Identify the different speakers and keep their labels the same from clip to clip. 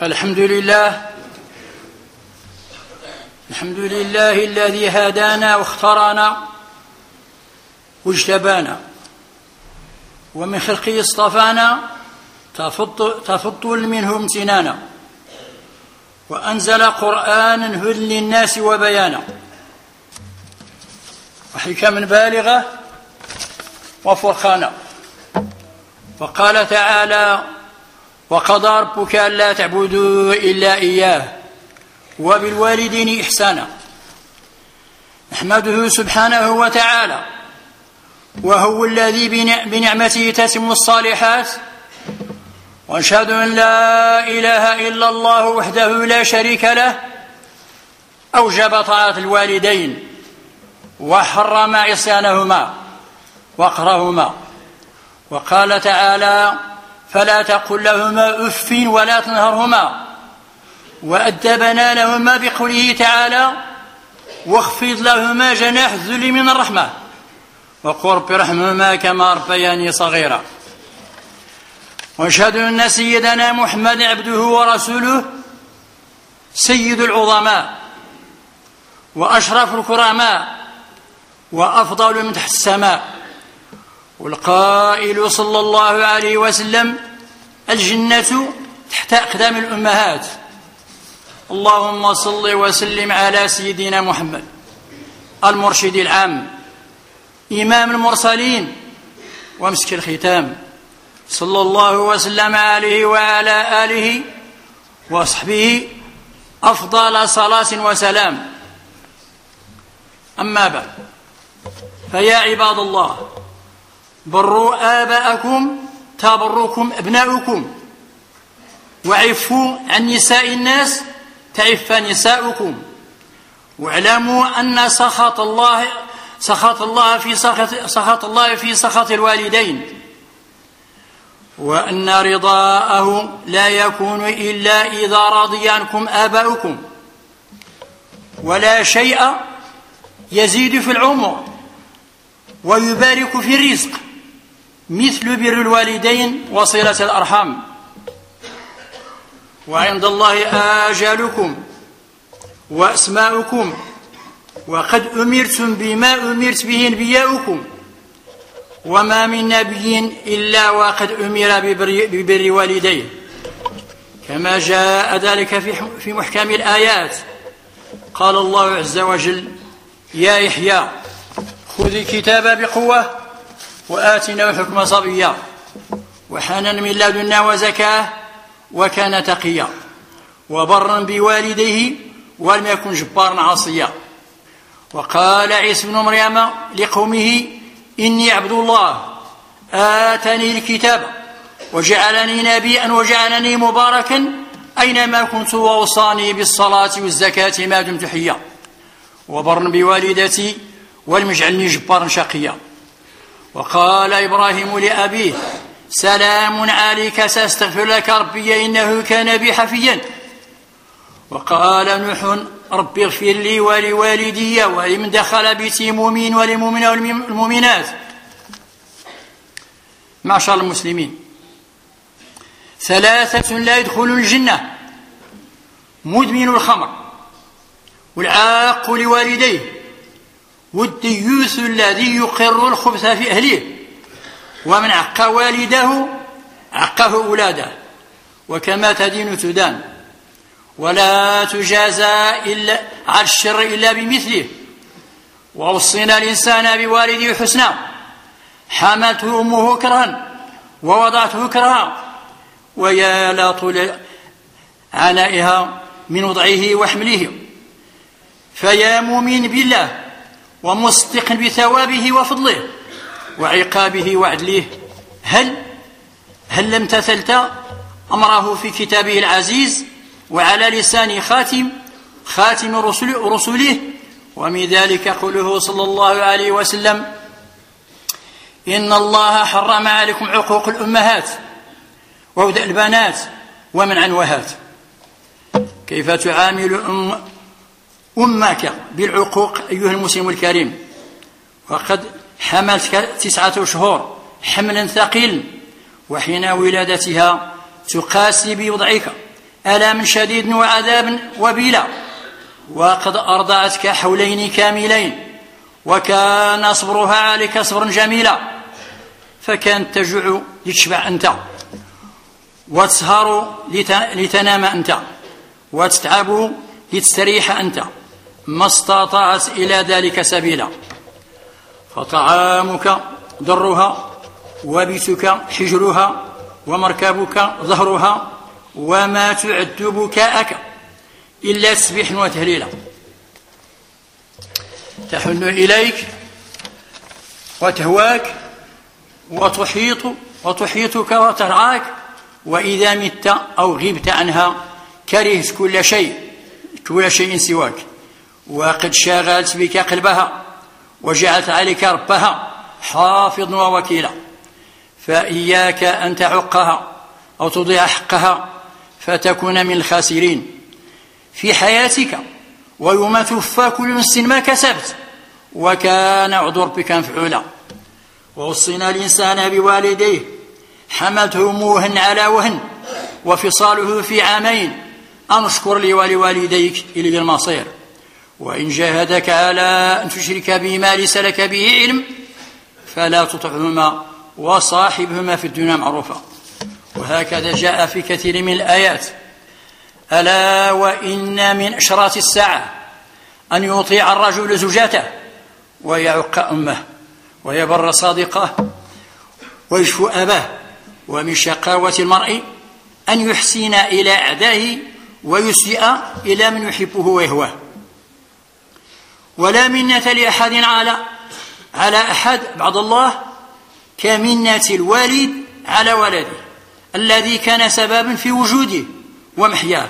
Speaker 1: الحمد لله الذي هدانا واختارنا واجتبانا، ومن خلقه اصطفانا تفضل منه امتنانا، وأنزل قرآنا هدى للناس وبيانا، وحكما بالغة وفرقانا. وقال تعالى: وقضى ربك ألا تعبدوا إلا إياه وبالوالدين إحسانا. نحمده سبحانه وتعالى، وهو الذي بنعمته تتم الصالحات، وأشهد أن لا إله إلا الله وحده لا شريك له، أوجب طاعة الوالدين وحرم عصيانهما وقهرهما. وقال تعالى: فلا تقل لهما أف ولا تنهرهما، وأدبنا لهما بقوله تعالى: واخفض لهما جناح الذل من الرحمة وقل رب ارحمهما كما ربياني صغيرا. واشهد أن سيدنا محمد عبده ورسوله، سيد العظماء وأشرف الكرماء وأفضل من تحت السماء، والقائل صلى الله عليه وسلم: الجنة تحت أقدام الأمهات. اللهم صل وسلم على سيدنا محمد المرشد العام، إمام المرسلين ومسك الختام، صلى الله وسلم عليه وعلى آله وصحبه أفضل صلاة وسلام. أما بعد، فيا عباد الله، بروا آباءكم تبركم أبناؤكم، وعفوا عن نساء الناس تعف نساؤكم، واعلموا أن سخط الله في سخط الوالدين، وأن رضاءه لا يكون إلا إذا رضي عنكم آباؤكم. ولا شيء يزيد في العمر ويبارك في الرزق مثل بر الوالدين وصلة الأرحام. وعند الله آجالكم وأسماؤكم، وقد أمرتم بما أمرت به أنبياؤكم، وما من نبي إلا وقد أمر ببر والديه، كما جاء ذلك في محكم الآيات. قال الله عز وجل: يا يحيى خذ الكتاب بقوة وآتنا الحكم صبيا وحنان من لدنا وزكاه وكان تقيا وبرا بوالديه ولم يكن جبارا عصيا. وقال عيسى بن مريم لقومه: إني عبد الله آتاني الكتاب وجعلني نبيا وجعلني مباركا أينما كنت وأوصاني بالصلاة والزكاة ما دمت حيا وبرا بوالدتي ولم يجعلني جبارا شقيا. وقال إبراهيم لأبيه: سلام عليك سأستغفر لك ربي إنه كان بي حفيا. وقال نوح: رب اغفر لي ولوالدي ولمن دخل بيتي مؤمن وللمؤمنين والمؤمنات. معشر المسلمين، ثلاثة لا يدخلون الجنة: مدمن الخمر، والعاق لوالديه، والديوث الذي يقر الخبث في أهله، ومن عق والده عقه أولاده، وكما تدين تدان، ولا تجازى إلا على الشر إلا بمثله. ووصينا الإنسان بوالده حسنا، حملته أمه كرها ووضعته كرها، ويا لا طول عنائها من وضعه وحمله. فيا مؤمن بالله ومصدق بثوابه وفضله وعقابه وعدله، هل لم تثلت أمره في كتابه العزيز وعلى لسان خاتم رسله؟ ومن ذلك قوله صلى الله عليه وسلم: إن الله حرم عليكم عقوق الأمهات وودع البنات ومنع الوهات. كيف تعامل أمك بالعقوق أيها المسلم الكريم، وقد حملتك 9 أشهر حملا ثقيلا، وحين ولادتها تقاسي بوضعك ألم شديد وعذاب وبلا، وقد أرضعتك حولين كاملين، وكان صبرها عليك صبرا جميلا، فكانت تجوع لتشبع أنت، وتسهر لتنام أنت، وتتعب لتستريح أنت، ما استطاعت إلى ذلك سبيلا. فطعامك ضرها، وبيتك حجرها، ومركبك ظهرها، وما تعد بكاءك إلا تسبيح وتهليلا. تحن إليك وتهواك وتحيطك وترعاك، وإذا مت أو غبت عنها كرهت كل شيء سواك، وقد شاغلت بك قلبها، وجعلت عليك ربها حافظا ووكيلا. فإياك أن تعقها أو تضيع حقها فتكون من الخاسرين في حياتك، ويوم توفى كل نفس ما كسبت، وكان وعد ربك مفعولا. ووصينا الإنسان بوالديه حملته أمه على وهن وفصاله في عامين أن اشكر لي ولوالديك إلي المصير، وإن جاهدك على أن تشرك بي ما ليس لك به علم فلا تطعهما وصاحبهما في الدنيا معروفا. وهكذا جاء في كثير من الآيات: ألا وإن من أشراط الساعة أن يطيع الرجل زوجته ويعق أمه ويبر صادقه ويشفو أباه، ومن شقاوة المرء أن يحسن إلى أعدائه ويسيء إلى من يحبه ويهواه. ولا منة لأحد على أحد بعد الله كمنة الوالد على ولده الذي كان سببا في وجوده ومحياه،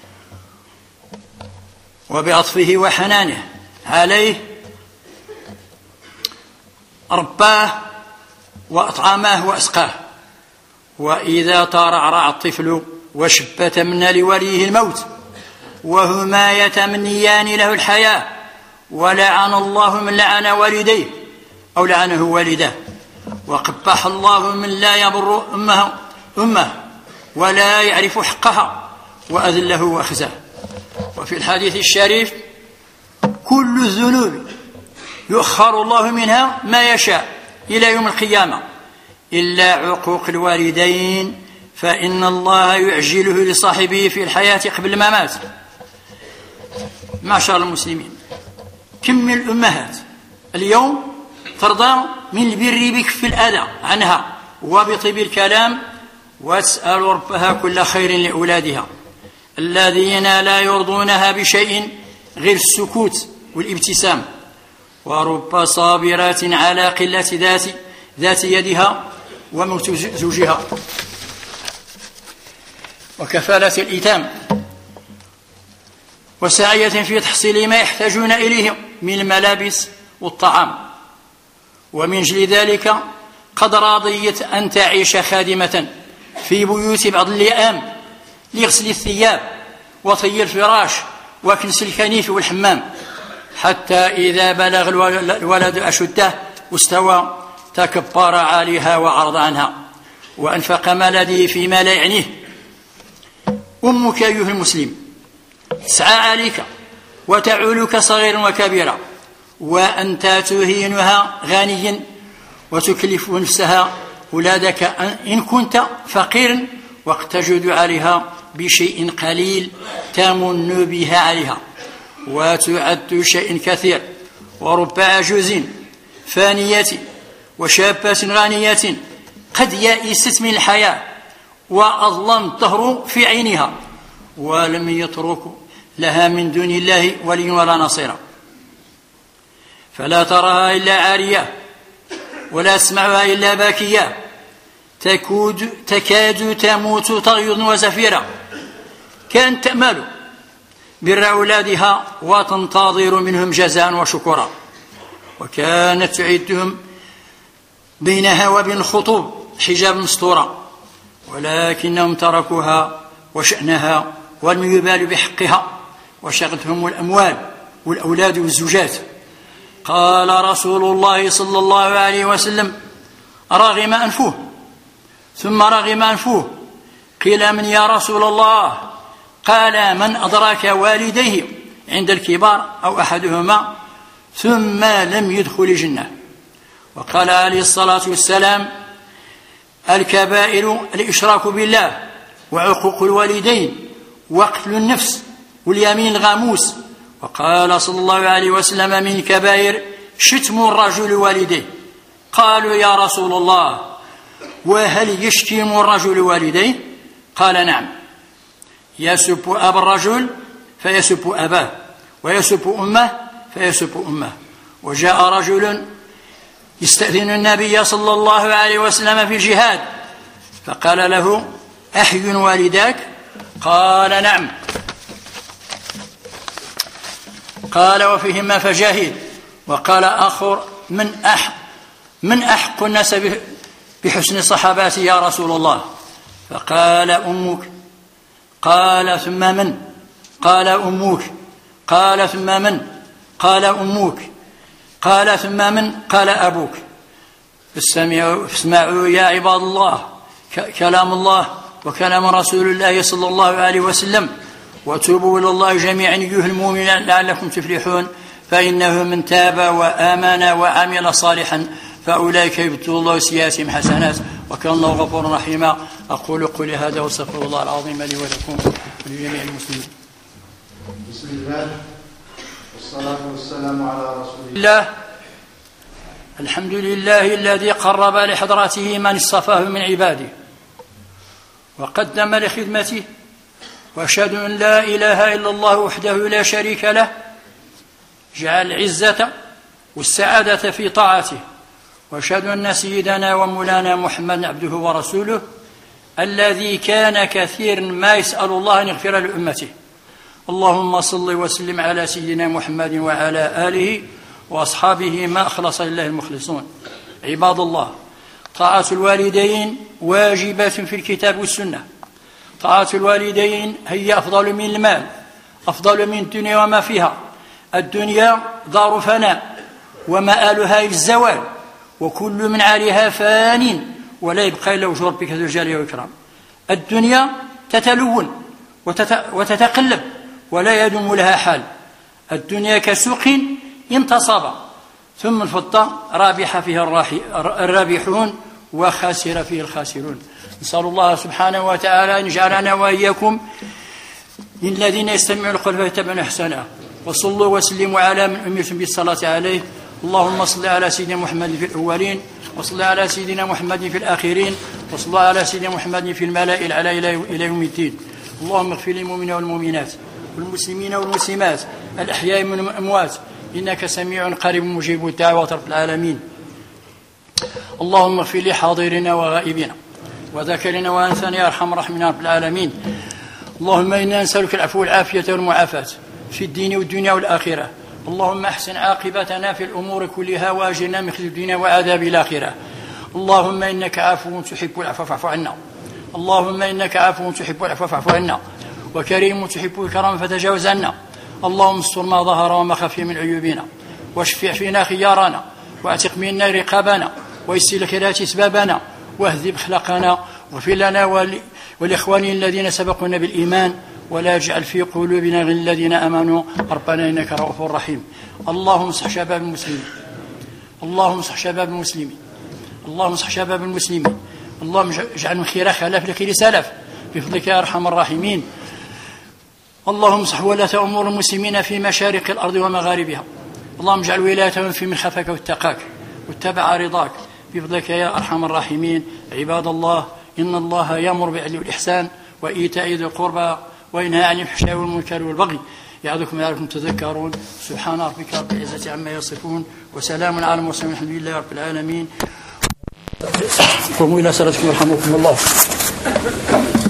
Speaker 1: وبعطفه وحنانه عليه رباه وأطعماه وأسقاه. وإذا ترعرع الطفل وشب تمنى لوليه الموت وهما يتمنيان له الحياة، ولعن الله من لعن والديه أو لعنه والداه، وقبح الله من لا يبر أمه ولا يعرف حقها وأذله وأخزاه. وفي الحديث الشريف: كل الذنوب يؤخر الله منها ما يشاء إلى يوم القيامة إلا عقوق الوالدين، فإن الله يعجله لصاحبه في الحياة قبل ما مات. معشر المسلمين، كم من الأمهات اليوم ترضى من البر بكف الأذى عنها وبطيب الكلام، وتسأل ربها كل خير لأولادها الذين لا يرضونها بشيء غير السكوت والابتسام، ورب صابرات على قلة ذات يدها وموت زوجها، وكفالة الإيتام، وسعية في تحصيل ما يحتاجون إليه من الملابس والطعام. ومن أجل ذلك قد راضيت أن تعيش خادمة في بيوت بعض اللئام لغسل الثياب وطي الفراش وكنس الكنيف والحمام، حتى إذا بلغ الولد أشده واستوى تكبر عليها وعرض عنها وأنفق ما لديه فيما لا يعنيه. أمك أيها المسلم تسعى عليك وتعولك صغيرا وكبيرا، وأنت تهينها غنيا وتكلف نفسها أولادك إن كنت فقيرا، وقد تجد عليها بشيء قليل تمن بها عليها وتعد شيء كثير. ورب عجوز فانية وشابة غانية قد يئست من الحياة وأظلم الدهر في عينها، ولم يترك لها من دون الله ولي ولا نصيرا، فلا تراها إلا عارية ولا تسمعها إلا باكية، تكاد تموت تغيظ وزفيرا، كانت تأمل بر أولادها وتنتظر منهم جزاء وشكرا، وكانت تعدهم بينها وبين الخطوب حجاب مستورا، ولكنهم تركوها وشأنها ولم يبالوا بحقها وشغلتهم الأموال والأولاد والزوجات. قال رسول الله صلى الله عليه وسلم: رغم أنفه. ثم رغم أنفه. قيل: من يا رسول الله؟ قال من أدرك والديه عند الكبار أو أحدهما ثم لم يدخل الجنة. وقال عليه الصلاة والسلام الكبائر الإشراك بالله وعقوق الوالدين وقتل النفس واليمين الغموس. وقال صلى الله عليه وسلم من الكبائر شتم الرجل والديه. قالوا يا رسول الله وهل يشتم الرجل والديه؟ قال نعم، يسب أبا الرجل فيسب أباه ويسب أمه فيسب أمه. وجاء رجل يستأذن النبي صلى الله عليه وسلم في الجهاد فقال له أحي والداك؟ قال نعم. قال وفيهما فجاهد. وقال آخر من أحق الناس بحسن صحاباتي يا رسول الله؟ فقال أمك. قال ثم من؟ قال أمك. قال ثم من؟ قال أمك. قال ثم من؟ قال أبوك. فاسمعوا يا عباد الله كلام الله وكلام رسول الله صلى الله عليه وسلم وتوبوا إلى الله جميعا أيها المؤمنون لعلكم تفلحون فإنه من تاب وآمن وعمل صالحا فأولئك يبدل الله سيئاتهم حسنات وكان الله غفورا رحيما. أقول قولي هذا واستغفر الله العظيم لي ولكم ولجميع المسلمين.
Speaker 2: بسم الله والصلاة والسلام على رسول
Speaker 1: الله. الحمد لله الذي قرب لحضرته من اصطفاه من عباده وقدم لخدمته، وأشهد أن لا إله إلا الله وحده لا شريك له جعل العزة والسعادة في طاعته، وأشهد أن سيدنا ومولانا محمد عبده ورسوله الذي كان كثيرا ما يسأل الله أن يغفر لأمته. اللهم صل وسلم على سيدنا محمد وعلى آله وأصحابه ما أخلص لله المخلصون. عباد الله، طاعة الوالدين واجبة في الكتاب والسنة. طاعة الوالدين هي أفضل من المال، أفضل من الدنيا وما فيها. الدنيا دار فناء ومآلها الزوال وكل من عليها فان ولا يبقى إلا وجه ربك ذو الجلال والإكرام. الدنيا تتلون وتتقلب ولا يدوم لها حال. الدنيا كسوق انتصب ثم الفضة رابح فيها الرابحون وخاسر فيه الخاسرون. نسأل الله سبحانه وتعالى أن يجعلنا وإياكم من الذين يستمعون القول فيتبعون أحسنه. وصلوا وسلموا على من أمرتم بالصلاة عليه. اللهم صل على سيدنا محمد في الأولين وصل على سيدنا محمد في الآخرين وصل على سيدنا محمد في الملائكة الأعلى إلى يوم الدين. اللهم اغفر للمؤمنين والمؤمنات والمسلمين والمسلمات الأحياء من الأموات إنك سميع قريب مجيب الدعوة رب العالمين. اللهم اغفر لحاضرنا وغائبنا وذكرنا وأنثانا يا أرحم الراحمين رب العالمين. اللهم إنا نسألك العفو والعافية والمعافاة في الدين والدنيا والآخرة. اللهم أحسن عاقبتنا في الأمور كلها وأجرنا من خزي الدنيا وعذاب الآخرة. اللهم إنك عفو تحب العفو فاعف عنا. اللهم إنك عفو تحب العفو فاعف عنا وكريم تحب الكرم فتجاوز عنا. اللهم استر ما ظهر وما خفي من عيوبنا واشفع فينا خيارنا واعتق منا رقابنا ويسر الخيرات اسبابنا واهذب اخلاقنا واغفر لنا ولإخواننا الذين سبقونا بالإيمان ولا يجعل في قلوبنا غل الذين آمنوا ربنا إنك رؤوف رحيم. اللهم اصلح شباب المسلمين. اللهم اصلح شباب المسلمين. اللهم اصلح شباب المسلمين. اللهم اجعلهم خير خلف لخير سلف بفضلك يا أرحم الراحمين. اللهم اصلح ولاة أمور المسلمين في مشارق الأرض ومغاربها. اللهم اجعل ولايتهم في من خافك واتقاك واتبع رضاك بفضلك يا أرحم الراحمين. عباد الله، إن الله يأمر بالعدل والإحسان وإيتاء ذي القربى وينهى عن الفحشاء والمنكر والبغي يعظكم لعلكم تذكرون. سبحان ربك رب العزة عما يصفون وسلام على المرسلين والحمد لله رب العالمين. قوموا إلى صلاتكم يرحمكم الله.